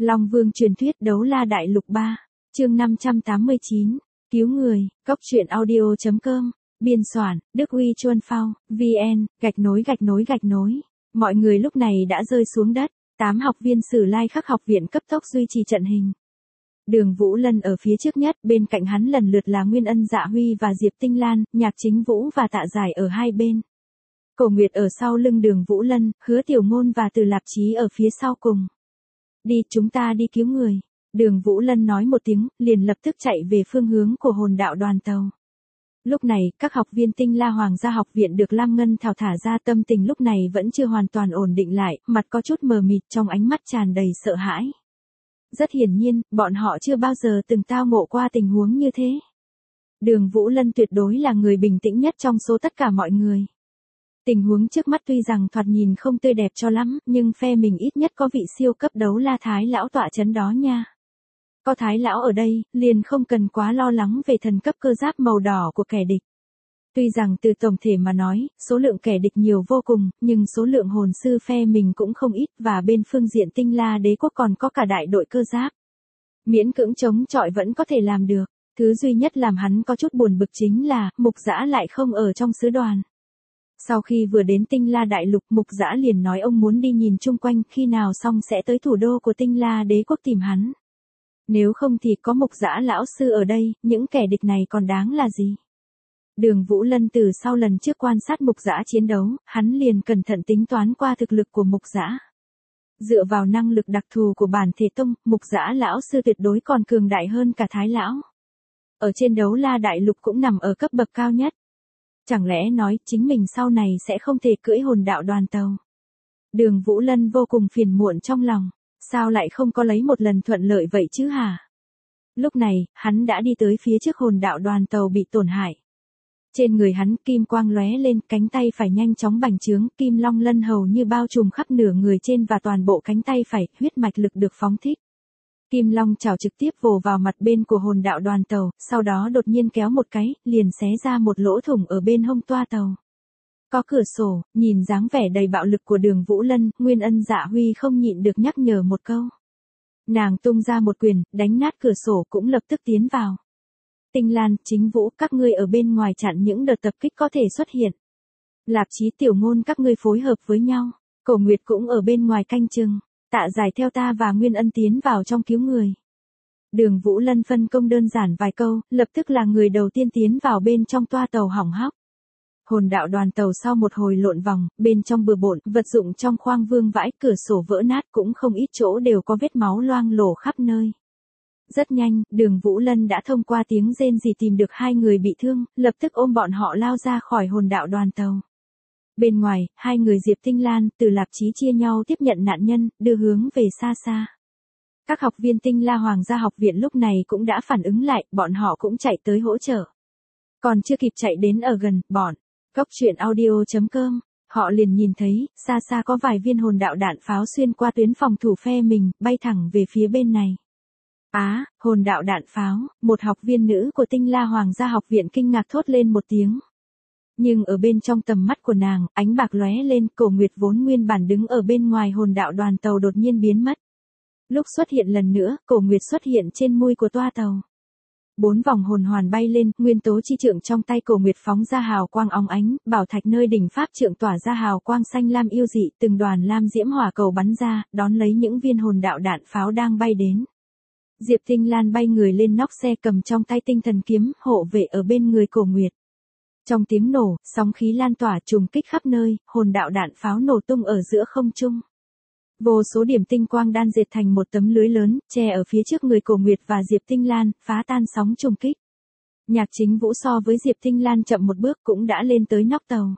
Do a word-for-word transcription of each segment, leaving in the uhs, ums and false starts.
Long Vương truyền thuyết đấu la đại lục ba, chương năm trăm tám mươi chín, cứu người, cốc truyện audio chấm com, biên soạn, Đức Uy Chuân Phao, vn, gạch nối gạch nối gạch nối. Mọi người lúc này đã rơi xuống đất, tám học viên Sử Lai Khắc học viện cấp tốc duy trì trận hình. Đường Vũ Lân ở phía trước nhất, bên cạnh hắn lần lượt là Nguyên Ân Dạ Huy và Diệp Tinh Lan, Nhạc Chính Vũ và Tạ Giải ở hai bên. Cổ Nguyệt ở sau lưng Đường Vũ Lân, Hứa Tiểu Ngôn và Từ Lạp Chí ở phía sau cùng. Đi, chúng ta đi cứu người. Đường Vũ Lân nói một tiếng, liền lập tức chạy về phương hướng của hồn đạo đoàn tàu. Lúc này, các học viên Tinh La Hoàng gia học viện được Lam Ngân Thảo thả ra, tâm tình lúc này vẫn chưa hoàn toàn ổn định lại, mặt có chút mờ mịt, trong ánh mắt tràn đầy sợ hãi. Rất hiển nhiên, bọn họ chưa bao giờ từng tao ngộ qua tình huống như thế. Đường Vũ Lân tuyệt đối là người bình tĩnh nhất trong số tất cả mọi người. Tình huống trước mắt tuy rằng thoạt nhìn không tươi đẹp cho lắm, nhưng phe mình ít nhất có vị siêu cấp đấu la Thái lão tọa chấn đó nha. Có Thái lão ở đây, liền không cần quá lo lắng về thần cấp cơ giáp màu đỏ của kẻ địch. Tuy rằng từ tổng thể mà nói, số lượng kẻ địch nhiều vô cùng, nhưng số lượng hồn sư phe mình cũng không ít, và bên phương diện Tinh La đế quốc còn có cả đại đội cơ giáp. Miễn cưỡng chống chọi vẫn có thể làm được. Thứ duy nhất làm hắn có chút buồn bực chính là, Mục Dã lại không ở trong sứ đoàn. Sau khi vừa đến Tinh La đại lục, Mục Dã liền nói ông muốn đi nhìn chung quanh, khi nào xong sẽ tới thủ đô của Tinh La đế quốc tìm hắn. Nếu không thì có Mục Dã lão sư ở đây, những kẻ địch này còn đáng là gì? Đường Vũ Lân từ sau lần trước quan sát Mục Dã chiến đấu, hắn liền cẩn thận tính toán qua thực lực của Mục Dã. Dựa vào năng lực đặc thù của bản thể tông, Mục Dã lão sư tuyệt đối còn cường đại hơn cả Thái lão. Ở trên đấu la đại lục cũng nằm ở cấp bậc cao nhất. Chẳng lẽ nói chính mình sau này sẽ không thể cưỡi hồn đạo đoàn tàu? Đường Vũ Lân vô cùng phiền muộn trong lòng, sao lại không có lấy một lần thuận lợi vậy chứ hả? Lúc này, hắn đã đi tới phía trước hồn đạo đoàn tàu bị tổn hại. Trên người hắn kim quang lóe lên, cánh tay phải nhanh chóng bành trướng, kim long lân hầu như bao trùm khắp nửa người trên và toàn bộ cánh tay phải, huyết mạch lực được phóng thích. Kim long chảo trực tiếp vồ vào mặt bên của hồn đạo đoàn tàu, sau đó đột nhiên kéo một cái, liền xé ra một lỗ thủng ở bên hông toa tàu. Có cửa sổ, nhìn dáng vẻ đầy bạo lực của Đường Vũ Lân, Nguyên Ân Dạ Huy không nhịn được nhắc nhở một câu. Nàng tung ra một quyền, đánh nát cửa sổ cũng lập tức tiến vào. Tinh Lan, Chính Vũ, các ngươi ở bên ngoài chặn những đợt tập kích có thể xuất hiện. Lạp Chí, Tiểu Ngôn, các ngươi phối hợp với nhau. Cổ Nguyệt cũng ở bên ngoài canh chừng. Tạ Giải theo ta và Nguyên Ân tiến vào trong cứu người. Đường Vũ Lân phân công đơn giản vài câu, lập tức là người đầu tiên tiến vào bên trong toa tàu hỏng hóc. Hồn đạo đoàn tàu sau một hồi lộn vòng, bên trong bừa bộn, vật dụng trong khoang vương vãi, cửa sổ vỡ nát, cũng không ít chỗ đều có vết máu loang lổ khắp nơi. Rất nhanh, Đường Vũ Lân đã thông qua tiếng rên rỉ tìm được hai người bị thương, lập tức ôm bọn họ lao ra khỏi hồn đạo đoàn tàu. Bên ngoài, hai người Diệp Tinh Lan, Từ Lạp Chí chia nhau tiếp nhận nạn nhân, đưa hướng về xa xa. Các học viên Tinh La Hoàng gia học viện lúc này cũng đã phản ứng lại, bọn họ cũng chạy tới hỗ trợ. Còn chưa kịp chạy đến ở gần, bọn cốc truyện audio chấm com, họ liền nhìn thấy, xa xa có vài viên hồn đạo đạn pháo xuyên qua tuyến phòng thủ phe mình, bay thẳng về phía bên này. Á, à, hồn đạo đạn pháo, một học viên nữ của Tinh La Hoàng gia học viện kinh ngạc thốt lên một tiếng. Nhưng ở bên trong tầm mắt của nàng, ánh bạc lóe lên, Cổ Nguyệt vốn nguyên bản đứng ở bên ngoài hồn đạo đoàn tàu đột nhiên biến mất. Lúc xuất hiện lần nữa, Cổ Nguyệt xuất hiện trên mui của toa tàu. Bốn vòng hồn hoàn bay lên, nguyên tố chi trượng trong tay Cổ Nguyệt phóng ra hào quang óng ánh, bảo thạch nơi đỉnh pháp trượng tỏa ra hào quang xanh lam yêu dị, từng đoàn lam diễm hỏa cầu bắn ra, đón lấy những viên hồn đạo đạn pháo đang bay đến. Diệp Tinh Lan bay người lên nóc xe cầm trong tay tinh thần kiếm, hộ vệ ở bên người Cổ Nguyệt. Trong tiếng nổ, sóng khí lan tỏa trùng kích khắp nơi, hồn đạo đạn pháo nổ tung ở giữa không trung. Vô số điểm tinh quang đan dệt thành một tấm lưới lớn, che ở phía trước người Cổ Nguyệt và Diệp Tinh Lan, phá tan sóng trùng kích. Nhạc Chính Vũ so với Diệp Tinh Lan chậm một bước cũng đã lên tới nóc tàu.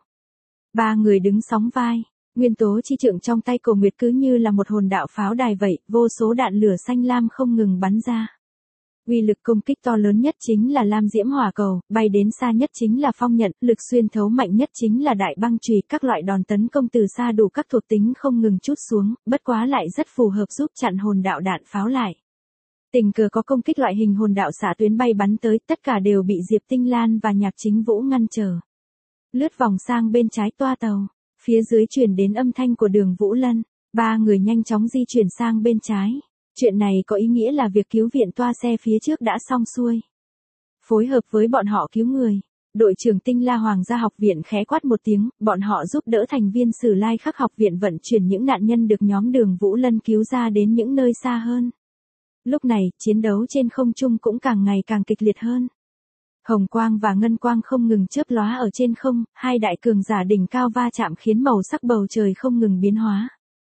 Ba người đứng sóng vai, nguyên tố chi trượng trong tay Cổ Nguyệt cứ như là một hồn đạo pháo đài vậy, vô số đạn lửa xanh lam không ngừng bắn ra. Uy lực công kích to lớn nhất chính là lam diễm hỏa cầu, bay đến xa nhất chính là phong nhận, lực xuyên thấu mạnh nhất chính là đại băng chùy, các loại đòn tấn công từ xa đủ các thuộc tính không ngừng trút xuống, bất quá lại rất phù hợp giúp chặn hồn đạo đạn pháo lại. Tình cờ có công kích loại hình hồn đạo xạ tuyến bay bắn tới, tất cả đều bị Diệp Tinh Lan và Nhạc Chính Vũ ngăn trở. Lướt vòng sang bên trái toa tàu, phía dưới truyền đến âm thanh của Đường Vũ Lân, ba người nhanh chóng di chuyển sang bên trái. Chuyện này có ý nghĩa là việc cứu viện toa xe phía trước đã xong xuôi. Phối hợp với bọn họ cứu người. Đội trưởng Tinh La Hoàng gia học viện khẽ quát một tiếng, bọn họ giúp đỡ thành viên Sử Lai Khắc học viện vận chuyển những nạn nhân được nhóm Đường Vũ Lân cứu ra đến những nơi xa hơn. Lúc này, chiến đấu trên không trung cũng càng ngày càng kịch liệt hơn. Hồng quang và ngân quang không ngừng chớp lóa ở trên không, hai đại cường giả đỉnh cao va chạm khiến màu sắc bầu trời không ngừng biến hóa.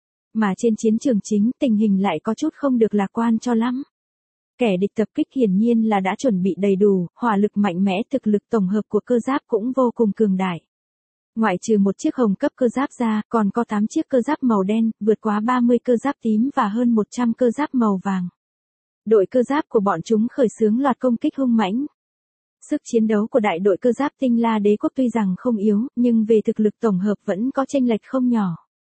Mà trên chiến trường chính, tình hình lại có chút không được lạc quan cho lắm. Kẻ địch tập kích hiển nhiên là đã chuẩn bị đầy đủ, hỏa lực mạnh mẽ, thực lực tổng hợp của cơ giáp cũng vô cùng cường đại. Ngoại trừ một chiếc hồng cấp cơ giáp ra, còn có tám chiếc cơ giáp màu đen, vượt quá ba mươi cơ giáp tím và hơn một trăm cơ giáp màu vàng. Đội cơ giáp của bọn chúng khởi xướng loạt công kích hung mãnh. Sức chiến đấu của đại đội cơ giáp Tinh La Đế quốc tuy rằng không yếu, nhưng về thực lực tổng hợp vẫn có chênh lệch không nhỏ.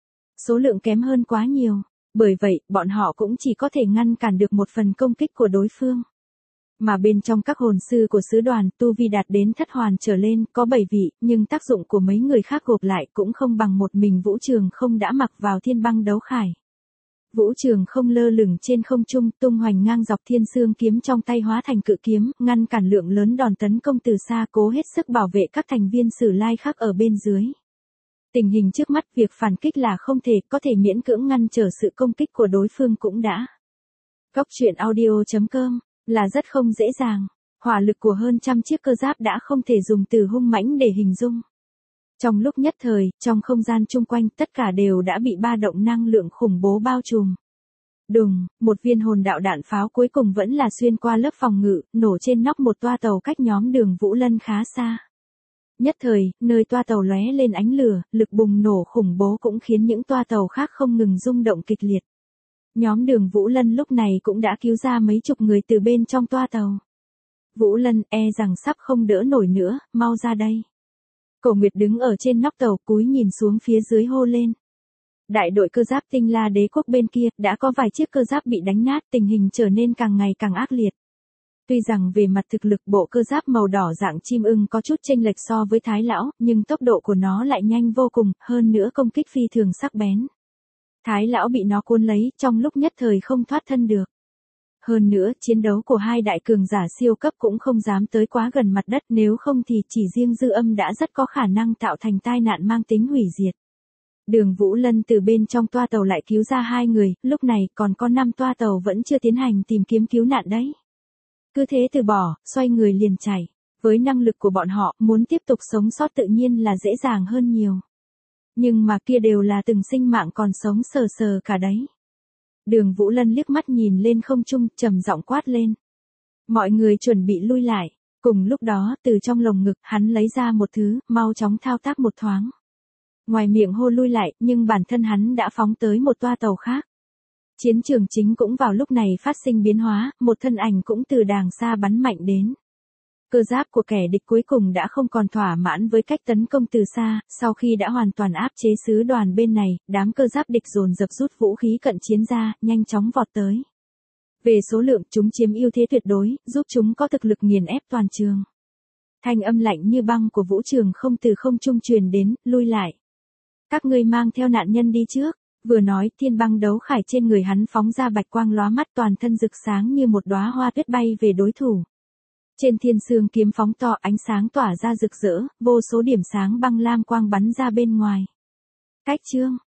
Số lượng kém hơn quá nhiều, bởi vậy, bọn họ cũng chỉ có thể ngăn cản được một phần công kích của đối phương. Mà bên trong các hồn sư của sứ đoàn, tu vi đạt đến thất hoàn trở lên, có bảy vị, nhưng tác dụng của mấy người khác gộp lại cũng không bằng một mình Vũ Trường Không đã mặc vào thiên băng đấu khải. Vũ Trường Không lơ lửng trên không trung, tung hoành ngang dọc thiên xương kiếm trong tay hóa thành cự kiếm, ngăn cản lượng lớn đòn tấn công từ xa, cố hết sức bảo vệ các thành viên Sử Lai Khắc ở bên dưới. Tình hình trước mắt, việc phản kích là không thể, có thể miễn cưỡng ngăn trở sự công kích của đối phương cũng đã. Góc truyện audio chấm com là rất không dễ dàng. Hỏa lực của hơn trăm chiếc cơ giáp đã không thể dùng từ hung mãnh để hình dung. Trong lúc nhất thời, trong không gian chung quanh, tất cả đều đã bị ba động năng lượng khủng bố bao trùm. Đùng, một viên hồn đạo đạn pháo cuối cùng vẫn là xuyên qua lớp phòng ngự, nổ trên nóc một toa tàu cách nhóm Đường Vũ Lân khá xa. Nhất thời, nơi toa tàu lóe lên ánh lửa, lực bùng nổ khủng bố cũng khiến những toa tàu khác không ngừng rung động kịch liệt. Nhóm Đường Vũ Lân lúc này cũng đã cứu ra mấy chục người từ bên trong toa tàu. Vũ Lân, e rằng sắp không đỡ nổi nữa, mau ra đây. Cổ Nguyệt đứng ở trên nóc tàu cúi nhìn xuống phía dưới hô lên. Đại đội cơ giáp Tinh La Đế quốc bên kia, đã có vài chiếc cơ giáp bị đánh nát, tình hình trở nên càng ngày càng ác liệt. Tuy rằng về mặt thực lực bộ cơ giáp màu đỏ dạng chim ưng có chút chênh lệch so với Thái Lão, nhưng tốc độ của nó lại nhanh vô cùng, hơn nữa công kích phi thường sắc bén. Thái Lão bị nó cuốn lấy, trong lúc nhất thời không thoát thân được. Hơn nữa, chiến đấu của hai đại cường giả siêu cấp cũng không dám tới quá gần mặt đất, nếu không thì chỉ riêng dư âm đã rất có khả năng tạo thành tai nạn mang tính hủy diệt. Đường Vũ Lân từ bên trong toa tàu lại cứu ra hai người, lúc này còn có năm toa tàu vẫn chưa tiến hành tìm kiếm cứu nạn đấy. Cứ thế từ bỏ, xoay người liền chạy. Với năng lực của bọn họ, muốn tiếp tục sống sót tự nhiên là dễ dàng hơn nhiều. Nhưng mà kia đều là từng sinh mạng còn sống sờ sờ cả đấy. Đường Vũ Lân liếc mắt nhìn lên không trung, trầm giọng quát lên. Mọi người chuẩn bị lui lại. Cùng lúc đó, từ trong lồng ngực, hắn lấy ra một thứ, mau chóng thao tác một thoáng. Ngoài miệng hô lui lại, nhưng bản thân hắn đã phóng tới một toa tàu khác. Chiến trường chính cũng vào lúc này phát sinh biến hóa, một thân ảnh cũng từ đàng xa bắn mạnh đến. Cơ giáp của kẻ địch cuối cùng đã không còn thỏa mãn với cách tấn công từ xa, sau khi đã hoàn toàn áp chế sứ đoàn bên này, đám cơ giáp địch dồn dập rút vũ khí cận chiến ra, nhanh chóng vọt tới. Về số lượng, chúng chiếm ưu thế tuyệt đối, giúp chúng có thực lực nghiền ép toàn trường. Thanh âm lạnh như băng của Vũ Trường Không từ không trung truyền đến, lui lại. Các ngươi mang theo nạn nhân đi trước. Vừa nói, thiên băng đấu khải trên người hắn phóng ra bạch quang lóa mắt, toàn thân rực sáng như một đóa hoa tuyết bay về đối thủ. Trên thiên xương kiếm phóng to, ánh sáng tỏa ra rực rỡ, vô số điểm sáng băng lam quang bắn ra bên ngoài. Cách chương